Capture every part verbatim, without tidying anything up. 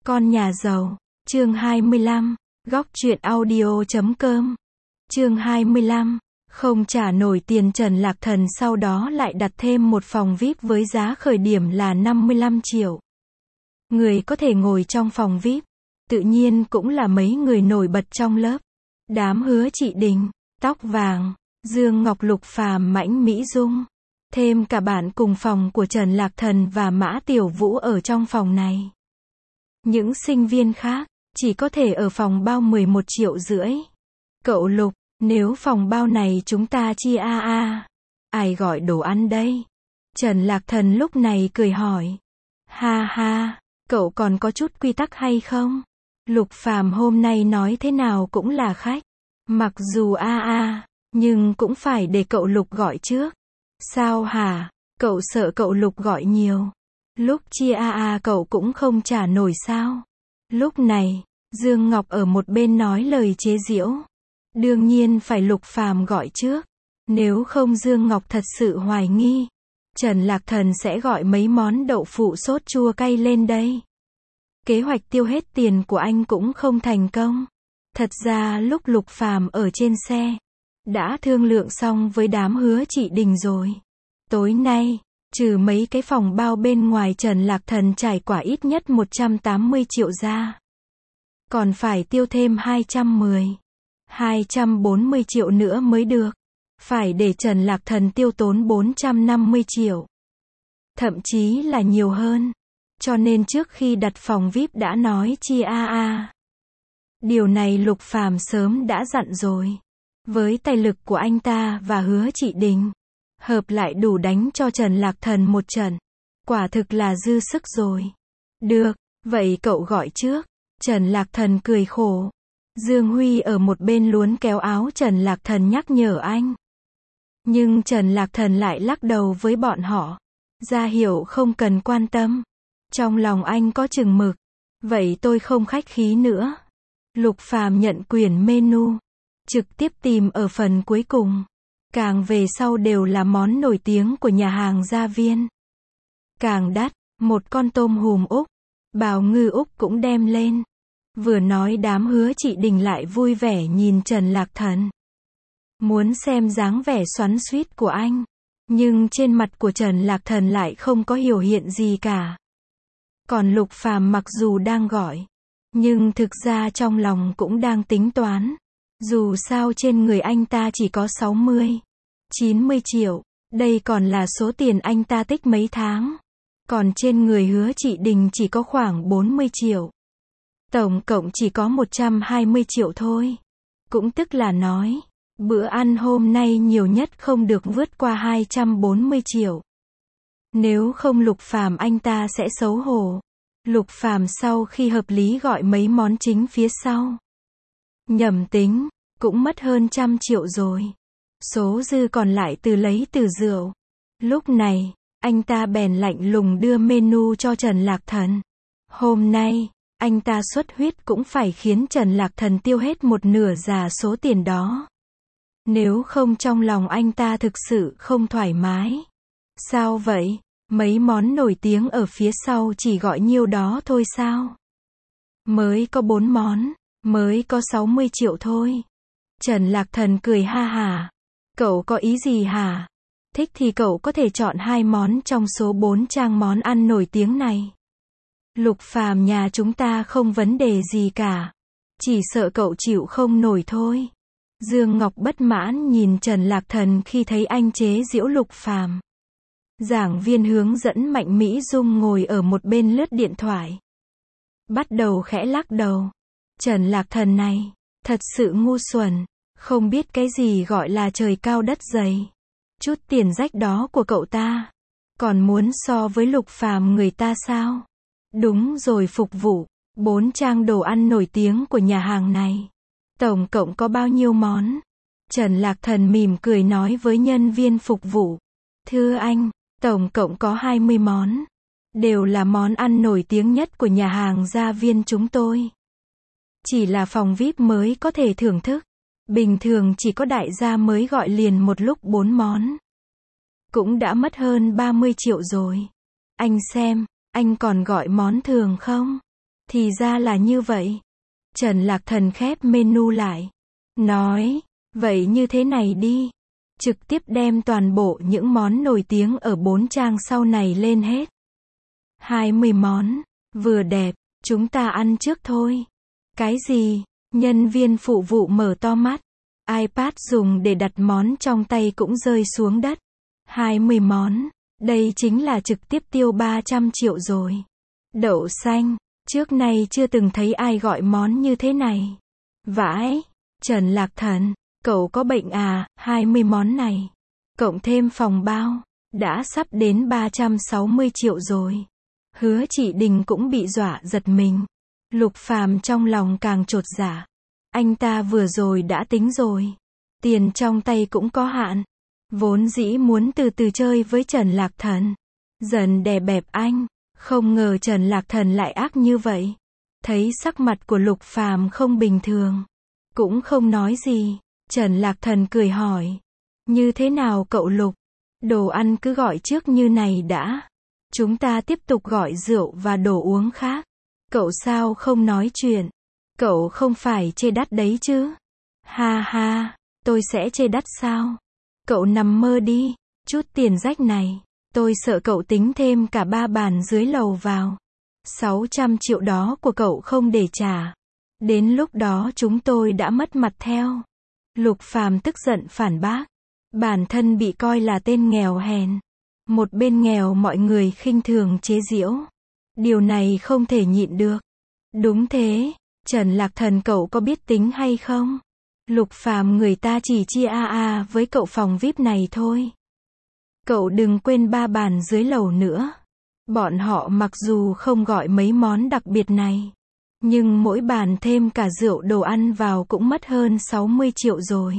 Con nhà giàu, chương hai mươi lăm, góc truyện audio chấm com. Chương hai mươi lăm, không trả nổi tiền Trần Lạc Thần sau đó lại đặt thêm một phòng vi ai pi với giá khởi điểm là năm mươi lăm triệu. Người có thể ngồi trong phòng vi ai pi, tự nhiên cũng là mấy người nổi bật trong lớp. Đám Hứa Trị Đình, Tóc Vàng, Dương Ngọc, Lục Phàm, Mãnh Mỹ Dung. Thêm cả bạn cùng phòng của Trần Lạc Thần và Mã Tiểu Vũ ở trong phòng này. Những sinh viên khác, chỉ có thể ở phòng bao mười một triệu rưỡi. Cậu Lục, nếu phòng bao này chúng ta chia a a, ai gọi đồ ăn đây? Trần Lạc Thần lúc này cười hỏi. Ha ha, cậu còn có chút quy tắc hay không? Lục Phàm hôm nay nói thế nào cũng là khách. Mặc dù a a, nhưng cũng phải để cậu Lục gọi trước. Sao hả? Cậu sợ cậu Lục gọi nhiều. Lúc chia a a cậu cũng không trả nổi sao? Lúc này, Dương Ngọc ở một bên nói lời chế giễu. Đương nhiên phải Lục Phàm gọi trước. Nếu không Dương Ngọc thật sự hoài nghi. Trần Lạc Thần sẽ gọi mấy món đậu phụ sốt chua cay lên đây. Kế hoạch tiêu hết tiền của anh cũng không thành công. Thật ra lúc Lục Phàm ở trên xe, đã thương lượng xong với đám Hứa Trị Đình rồi. Tối nay, trừ mấy cái phòng bao bên ngoài Trần Lạc Thần trải quả ít nhất một trăm tám mươi triệu ra. Còn phải tiêu thêm hai trăm mười, hai trăm bốn mươi triệu nữa mới được. Phải để Trần Lạc Thần tiêu tốn bốn trăm năm mươi triệu. Thậm chí là nhiều hơn. Cho nên trước khi đặt phòng vi ai pi đã nói chia a a. Điều này Lục Phàm sớm đã dặn rồi. Với tài lực của anh ta và Hứa Trị Đình, hợp lại đủ đánh cho Trần Lạc Thần một trận. Quả thực là dư sức rồi. Được, vậy cậu gọi trước. Trần Lạc Thần cười khổ. Dương Huy ở một bên luốn kéo áo Trần Lạc Thần nhắc nhở anh. Nhưng Trần Lạc Thần lại lắc đầu với bọn họ. Ra hiệu không cần quan tâm. Trong lòng anh có chừng mực. Vậy tôi không khách khí nữa. Lục Phàm nhận quyển menu. Trực tiếp tìm ở phần cuối cùng. Càng về sau đều là món nổi tiếng của nhà hàng Gia Viên. Càng đắt, một con tôm hùm Úc, bào ngư Úc cũng đem lên. Vừa nói đám Hứa Trị Đình lại vui vẻ nhìn Trần Lạc Thần. Muốn xem dáng vẻ xoắn xuýt của anh. Nhưng trên mặt của Trần Lạc Thần lại không có biểu hiện gì cả. Còn Lục Phàm mặc dù đang gọi, nhưng thực ra trong lòng cũng đang tính toán. Dù sao trên người anh ta chỉ có sáu mươi, chín mươi triệu. Đây còn là số tiền anh ta tích mấy tháng. Còn trên người Hứa Trị Đình chỉ có khoảng bốn mươi triệu. Tổng cộng chỉ có một trăm hai mươi triệu thôi. Cũng tức là nói, bữa ăn hôm nay nhiều nhất không được vượt qua hai trăm bốn mươi triệu. Nếu không Lục Phàm anh ta sẽ xấu hổ. Lục Phàm sau khi hợp lý gọi mấy món chính phía sau. Nhầm tính, cũng mất hơn trăm triệu rồi. Số dư còn lại từ lấy từ rượu. Lúc này, anh ta bèn lạnh lùng đưa menu cho Trần Lạc Thần. Hôm nay, anh ta xuất huyết cũng phải khiến Trần Lạc Thần tiêu hết một nửa giá số tiền đó. Nếu không trong lòng anh ta thực sự không thoải mái. Sao vậy? Mấy món nổi tiếng ở phía sau chỉ gọi nhiêu đó thôi sao? Mới có bốn món, mới có sáu mươi triệu thôi. Trần Lạc Thần cười ha hả. Cậu có ý gì hả? Thích thì cậu có thể chọn hai món trong số bốn trang món ăn nổi tiếng này. Lục Phàm nhà chúng ta không vấn đề gì cả. Chỉ sợ cậu chịu không nổi thôi. Dương Ngọc bất mãn nhìn Trần Lạc Thần khi thấy anh chế giễu Lục Phàm. Giảng viên hướng dẫn Mạnh Mỹ Dung ngồi ở một bên lướt điện thoại. Bắt đầu khẽ lắc đầu. Trần Lạc Thần này, thật sự ngu xuẩn, không biết cái gì gọi là trời cao đất dày. Chút tiền rách đó của cậu ta, còn muốn so với Lục Phàm người ta sao? Đúng rồi, phục vụ, bốn trang đồ ăn nổi tiếng của nhà hàng này. Tổng cộng có bao nhiêu món? Trần Lạc Thần mỉm cười nói với nhân viên phục vụ. Thưa anh, tổng cộng có hai mươi món. Đều là món ăn nổi tiếng nhất của nhà hàng Gia Viên chúng tôi. Chỉ là phòng vi ai pi mới có thể thưởng thức. Bình thường chỉ có đại gia mới gọi liền một lúc bốn món. Cũng đã mất hơn ba mươi triệu rồi. Anh xem, anh còn gọi món thường không? Thì ra là như vậy. Trần Lạc Thần khép menu lại. Nói, vậy như thế này đi. Trực tiếp đem toàn bộ những món nổi tiếng ở bốn trang sau này lên hết. hai mươi món. Vừa đẹp, chúng ta ăn trước thôi. Cái gì? Nhân viên phụ vụ mở to mắt. iPad dùng để đặt món trong tay cũng rơi xuống đất. hai mươi món. Đây chính là trực tiếp tiêu ba trăm triệu rồi. Đậu xanh. Trước nay chưa từng thấy ai gọi món như thế này. Vãi. Trần Lạc Thần, cậu có bệnh à, hai mươi món này. Cộng thêm phòng bao. Đã sắp đến ba trăm sáu mươi triệu rồi. Hứa Chỉ Đình cũng bị dọa giật mình. Lục Phàm trong lòng càng chột dạ. Anh ta vừa rồi đã tính rồi. Tiền trong tay cũng có hạn. Vốn dĩ muốn từ từ chơi với Trần Lạc Thần. Dần đè bẹp anh. Không ngờ Trần Lạc Thần lại ác như vậy. Thấy sắc mặt của Lục Phàm không bình thường. Cũng không nói gì. Trần Lạc Thần cười hỏi. Như thế nào cậu Lục? Đồ ăn cứ gọi trước như này đã. Chúng ta tiếp tục gọi rượu và đồ uống khác. Cậu sao không nói chuyện? Cậu không phải chê đắt đấy chứ? Ha ha, tôi sẽ chê đắt sao? Cậu nằm mơ đi, chút tiền rách này. Tôi sợ cậu tính thêm cả ba bàn dưới lầu vào. sáu trăm triệu đó của cậu không để trả. Đến lúc đó chúng tôi đã mất mặt theo. Lục Phàm tức giận phản bác. Bản thân bị coi là tên nghèo hèn. Một bên nghèo mọi người khinh thường chế giễu. Điều này không thể nhịn được. Đúng thế, Trần Lạc Thần cậu có biết tính hay không? Lục Phàm người ta chỉ chia a a với cậu phòng vi ai pi này thôi. Cậu đừng quên ba bàn dưới lầu nữa. Bọn họ mặc dù không gọi mấy món đặc biệt này. Nhưng mỗi bàn thêm cả rượu đồ ăn vào cũng mất hơn sáu mươi triệu rồi.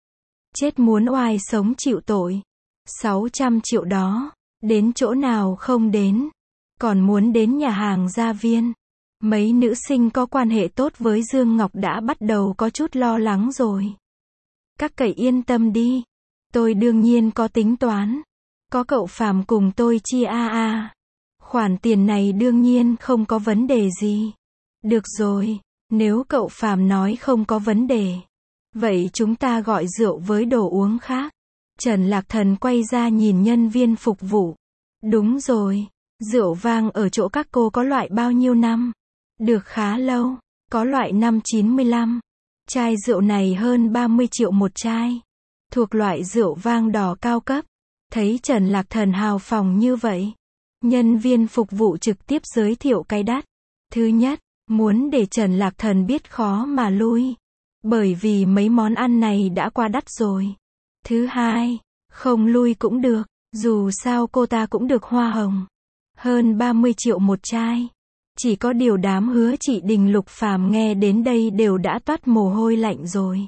Chết muốn oai sống chịu tội. sáu trăm triệu đó. Đến chỗ nào không đến. Còn muốn đến nhà hàng Gia Viên. Mấy nữ sinh có quan hệ tốt với Dương Ngọc đã bắt đầu có chút lo lắng rồi. Các cậy yên tâm đi. Tôi đương nhiên có tính toán. Có cậu Phàm cùng tôi chia a a. Khoản tiền này đương nhiên không có vấn đề gì. Được rồi, nếu cậu Phàm nói không có vấn đề. Vậy chúng ta gọi rượu với đồ uống khác. Trần Lạc Thần quay ra nhìn nhân viên phục vụ. Đúng rồi, rượu vang ở chỗ các cô có loại bao nhiêu năm? Được khá lâu, có loại năm chín mươi lăm. Chai rượu này hơn ba mươi triệu một chai. Thuộc loại rượu vang đỏ cao cấp. Thấy Trần Lạc Thần hào phóng như vậy. Nhân viên phục vụ trực tiếp giới thiệu cái đắt. Thứ nhất, muốn để Trần Lạc Thần biết khó mà lui. Bởi vì mấy món ăn này đã quá đắt rồi. Thứ hai, không lui cũng được. Dù sao cô ta cũng được hoa hồng. Hơn ba mươi triệu một chai. Chỉ có điều đám Hứa Chỉ Đình Lục Phàm nghe đến đây đều đã toát mồ hôi lạnh rồi.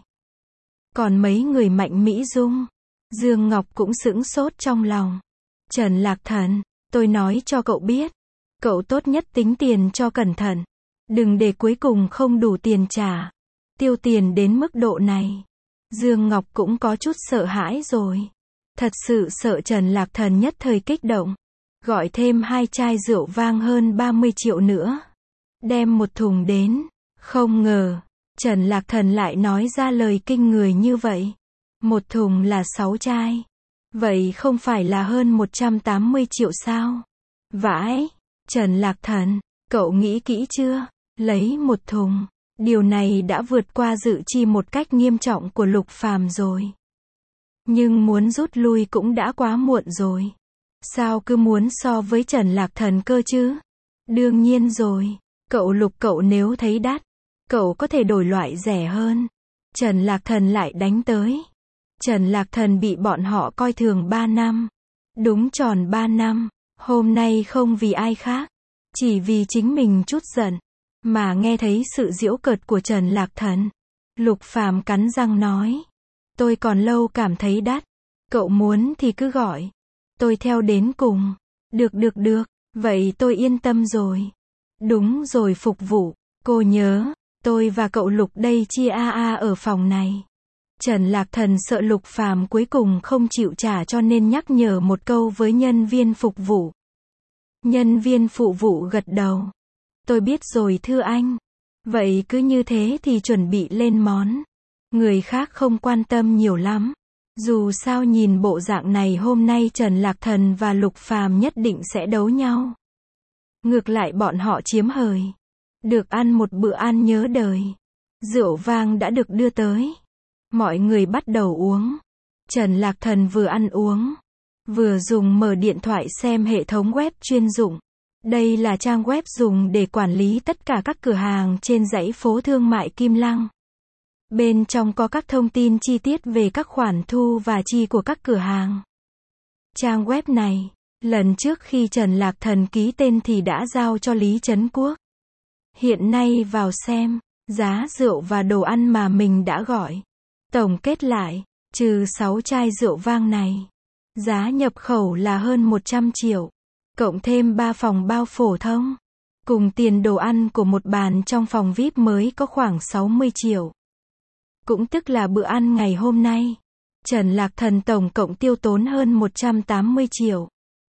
Còn mấy người Mạnh Mỹ Dung, Dương Ngọc cũng sững sốt trong lòng. Trần Lạc Thần, tôi nói cho cậu biết. Cậu tốt nhất tính tiền cho cẩn thận. Đừng để cuối cùng không đủ tiền trả. Tiêu tiền đến mức độ này. Dương Ngọc cũng có chút sợ hãi rồi. Thật sự sợ Trần Lạc Thần nhất thời kích động. Gọi thêm hai chai rượu vang hơn ba mươi triệu nữa. Đem một thùng đến. Không ngờ, Trần Lạc Thần lại nói ra lời kinh người như vậy. Một thùng là sáu chai. Vậy không phải là hơn một trăm tám mươi triệu sao? Vãi, Trần Lạc Thần, cậu nghĩ kỹ chưa? Lấy một thùng. Điều này đã vượt qua dự chi một cách nghiêm trọng của Lục Phàm rồi. Nhưng muốn rút lui cũng đã quá muộn rồi. Sao cứ muốn so với Trần Lạc Thần cơ chứ? Đương nhiên rồi. Cậu Lục cậu nếu thấy đắt, cậu có thể đổi loại rẻ hơn. Trần Lạc Thần lại đánh tới. Trần Lạc Thần bị bọn họ coi thường ba năm. Đúng tròn ba năm. Hôm nay không vì ai khác. Chỉ vì chính mình chút giận. Mà nghe thấy sự giễu cợt của Trần Lạc Thần. Lục Phàm cắn răng nói. Tôi còn lâu cảm thấy đắt. Cậu muốn thì cứ gọi. Tôi theo đến cùng. Được được được. Vậy tôi yên tâm rồi. Đúng rồi phục vụ. Cô nhớ. Tôi và cậu Lục đây chia a a ở phòng này. Trần Lạc Thần sợ Lục Phàm cuối cùng không chịu trả cho nên nhắc nhở một câu với nhân viên phục vụ. Nhân viên phục vụ gật đầu. Tôi biết rồi thưa anh. Vậy cứ như thế thì chuẩn bị lên món. Người khác không quan tâm nhiều lắm. Dù sao nhìn bộ dạng này hôm nay Trần Lạc Thần và Lục Phàm nhất định sẽ đấu nhau. Ngược lại bọn họ chiếm hời. Được ăn một bữa ăn nhớ đời. Rượu vang đã được đưa tới. Mọi người bắt đầu uống. Trần Lạc Thần vừa ăn uống, vừa dùng mở điện thoại xem hệ thống web chuyên dụng. Đây là trang web dùng để quản lý tất cả các cửa hàng trên dãy phố thương mại Kim Lăng. Bên trong có các thông tin chi tiết về các khoản thu và chi của các cửa hàng. Trang web này, lần trước khi Trần Lạc Thần ký tên thì đã giao cho Lý Trấn Quốc. Hiện nay vào xem, giá rượu và đồ ăn mà mình đã gọi. Tổng kết lại, trừ sáu chai rượu vang này, giá nhập khẩu là hơn một trăm triệu. Cộng thêm ba phòng bao phổ thông. Cùng tiền đồ ăn của một bàn trong phòng vi ai pi mới có khoảng sáu mươi triệu. Cũng tức là bữa ăn ngày hôm nay. Trần Lạc Thần tổng cộng tiêu tốn hơn một trăm tám mươi triệu.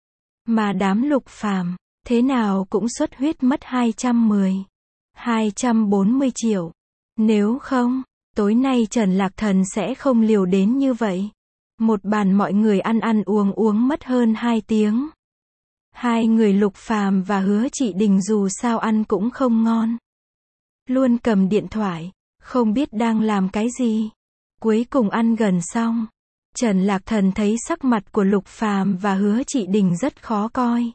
Mà đám Lục Phàm thế nào cũng xuất huyết mất hai trăm mười, hai trăm bốn mươi triệu. Nếu không, tối nay Trần Lạc Thần sẽ không liều đến như vậy. Một bàn mọi người ăn ăn uống uống mất hơn hai tiếng. Hai người Lục Phàm và Hứa Trị Đình dù sao ăn cũng không ngon. Luôn cầm điện thoại, không biết đang làm cái gì. Cuối cùng ăn gần xong, Trần Lạc Thần thấy sắc mặt của Lục Phàm và Hứa Trị Đình rất khó coi.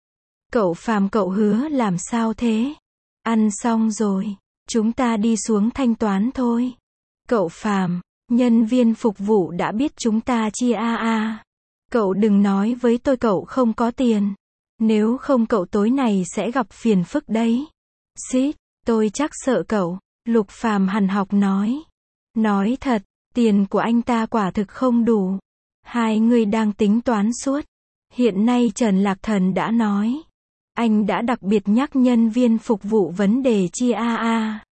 Cậu Phàm cậu Hứa làm sao thế? Ăn xong rồi, chúng ta đi xuống thanh toán thôi. Cậu Phàm, nhân viên phục vụ đã biết chúng ta chia a a. Cậu đừng nói với tôi cậu không có tiền. Nếu không cậu tối này sẽ gặp phiền phức đấy. Xít, tôi chắc sợ cậu. Lục Phàm hằn học nói. Nói thật, tiền của anh ta quả thực không đủ. Hai người đang tính toán suốt. Hiện nay Trần Lạc Thần đã nói. Anh đã đặc biệt nhắc nhân viên phục vụ vấn đề chia a a.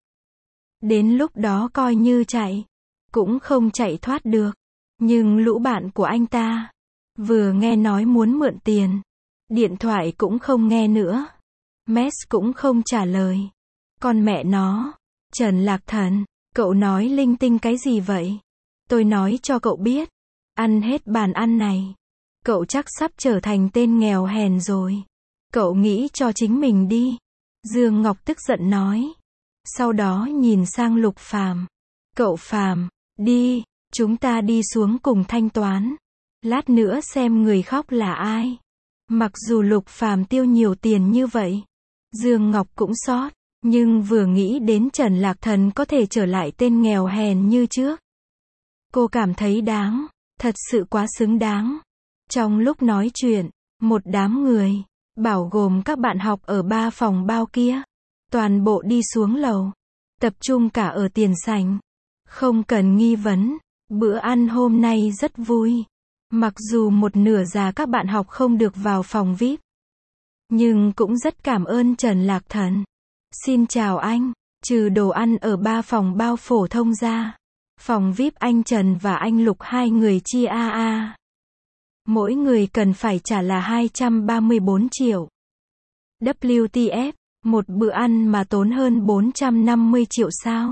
Đến lúc đó coi như chạy, cũng không chạy thoát được. Nhưng lũ bạn của anh ta, vừa nghe nói muốn mượn tiền, điện thoại cũng không nghe nữa. Mess cũng không trả lời. Con mẹ nó, Trần Lạc Thần, cậu nói linh tinh cái gì vậy? Tôi nói cho cậu biết, ăn hết bàn ăn này, cậu chắc sắp trở thành tên nghèo hèn rồi. Cậu nghĩ cho chính mình đi. Dương Ngọc tức giận nói. Sau đó nhìn sang Lục Phàm. Cậu Phàm, đi, chúng ta đi xuống cùng thanh toán. Lát nữa xem người khóc là ai. Mặc dù Lục Phàm tiêu nhiều tiền như vậy, Dương Ngọc cũng xót, nhưng vừa nghĩ đến Trần Lạc Thần có thể trở lại tên nghèo hèn như trước, cô cảm thấy đáng, thật sự quá xứng đáng. Trong lúc nói chuyện, một đám người, bảo gồm các bạn học ở ba phòng bao kia, toàn bộ đi xuống lầu, tập trung cả ở tiền sảnh. Không cần nghi vấn, bữa ăn hôm nay rất vui. Mặc dù một nửa già các bạn học không được vào phòng vi ai pi, nhưng cũng rất cảm ơn Trần Lạc Thần. Xin chào anh, trừ đồ ăn ở ba phòng bao phổ thông ra, phòng vi ai pi anh Trần và anh Lục hai người chia a a. Mỗi người cần phải trả là hai trăm ba mươi bốn triệu. vê kép tê, một bữa ăn mà tốn hơn bốn trăm năm mươi triệu sao?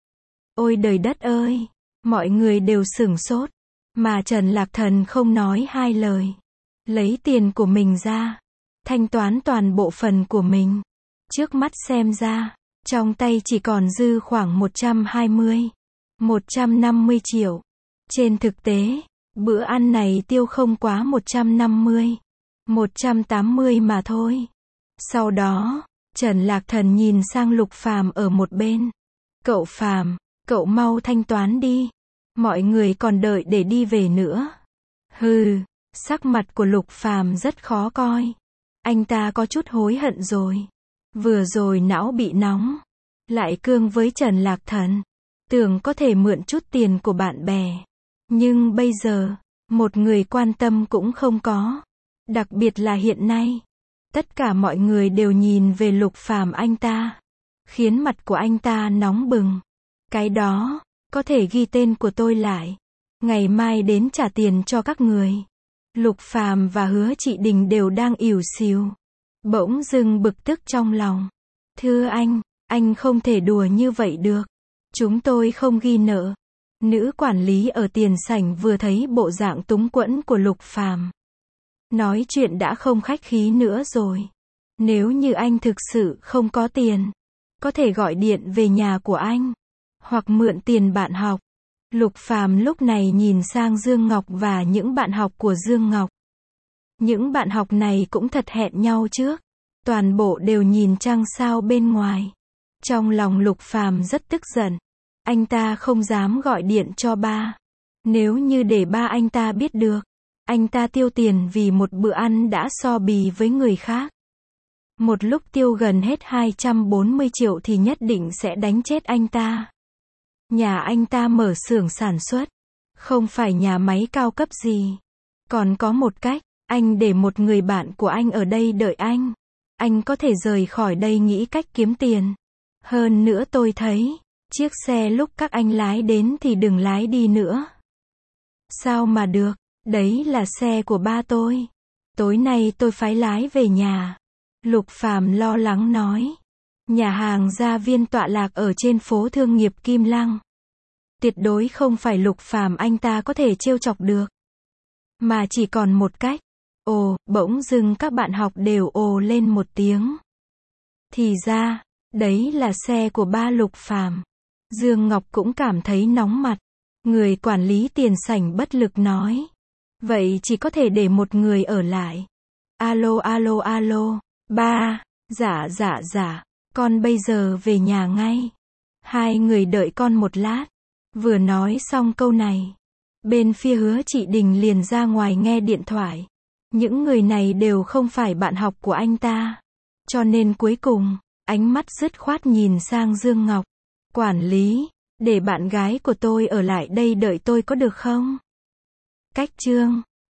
Ôi đời đất ơi, mọi người đều sửng sốt. Mà Trần Lạc Thần không nói hai lời. Lấy tiền của mình ra, thanh toán toàn bộ phần của mình. Trước mắt xem ra, trong tay chỉ còn dư khoảng một trăm hai mươi, một trăm năm mươi triệu. Trên thực tế, bữa ăn này tiêu không quá một trăm năm mươi, một trăm tám mươi mà thôi. Sau đó, Trần Lạc Thần nhìn sang Lục Phàm ở một bên. Cậu Phàm, cậu mau thanh toán đi. Mọi người còn đợi để đi về nữa. Hừ, sắc mặt của Lục Phàm rất khó coi. Anh ta có chút hối hận rồi. Vừa rồi não bị nóng, lại cương với Trần Lạc Thần, tưởng có thể mượn chút tiền của bạn bè. Nhưng bây giờ, một người quan tâm cũng không có. Đặc biệt là hiện nay, tất cả mọi người đều nhìn về Lục Phàm anh ta, khiến mặt của anh ta nóng bừng. Cái đó, có thể ghi tên của tôi lại, ngày mai đến trả tiền cho các người. Lục Phàm và Hứa Trị Đình đều đang ỉu xìu, bỗng dưng bực tức trong lòng. Thưa anh, anh không thể đùa như vậy được. Chúng tôi không ghi nợ. Nữ quản lý ở tiền sảnh vừa thấy bộ dạng túng quẫn của Lục Phàm. Nói chuyện đã không khách khí nữa rồi. Nếu như anh thực sự không có tiền, có thể gọi điện về nhà của anh, hoặc mượn tiền bạn học. Lục Phàm lúc này nhìn sang Dương Ngọc và những bạn học của Dương Ngọc. Những bạn học này cũng thật hẹn nhau trước. Toàn bộ đều nhìn trăng sao bên ngoài. Trong lòng Lục Phàm rất tức giận. Anh ta không dám gọi điện cho ba. Nếu như để ba anh ta biết được, anh ta tiêu tiền vì một bữa ăn đã so bì với người khác. Một lúc tiêu gần hết hai trăm bốn mươi triệu thì nhất định sẽ đánh chết anh ta. Nhà anh ta mở xưởng sản xuất, không phải nhà máy cao cấp gì. Còn có một cách, anh để một người bạn của anh ở đây đợi anh. Anh có thể rời khỏi đây nghĩ cách kiếm tiền. Hơn nữa tôi thấy, chiếc xe lúc các anh lái đến thì đừng lái đi nữa. Sao mà được, đấy là xe của ba tôi. Tối nay tôi phái lái về nhà. Lục Phàm lo lắng nói. Nhà hàng Gia Viên tọa lạc ở trên phố thương nghiệp Kim Lăng. Tuyệt đối không phải Lục Phàm anh ta có thể trêu chọc được. Mà chỉ còn một cách. Ồ, bỗng dưng các bạn học đều ồ lên một tiếng. Thì ra, đấy là xe của ba Lục Phàm. Dương Ngọc cũng cảm thấy nóng mặt. Người quản lý tiền sảnh bất lực nói. Vậy chỉ có thể để một người ở lại. Alo alo alo. Ba, dạ dạ dạ. Con bây giờ về nhà ngay. Hai người đợi con một lát. Vừa nói xong câu này, bên phía Hứa Chị Đình liền ra ngoài nghe điện thoại. Những người này đều không phải bạn học của anh ta. Cho nên cuối cùng, ánh mắt dứt khoát nhìn sang Dương Ngọc. Quản lý, để bạn gái của tôi ở lại đây đợi tôi có được không? Cách chương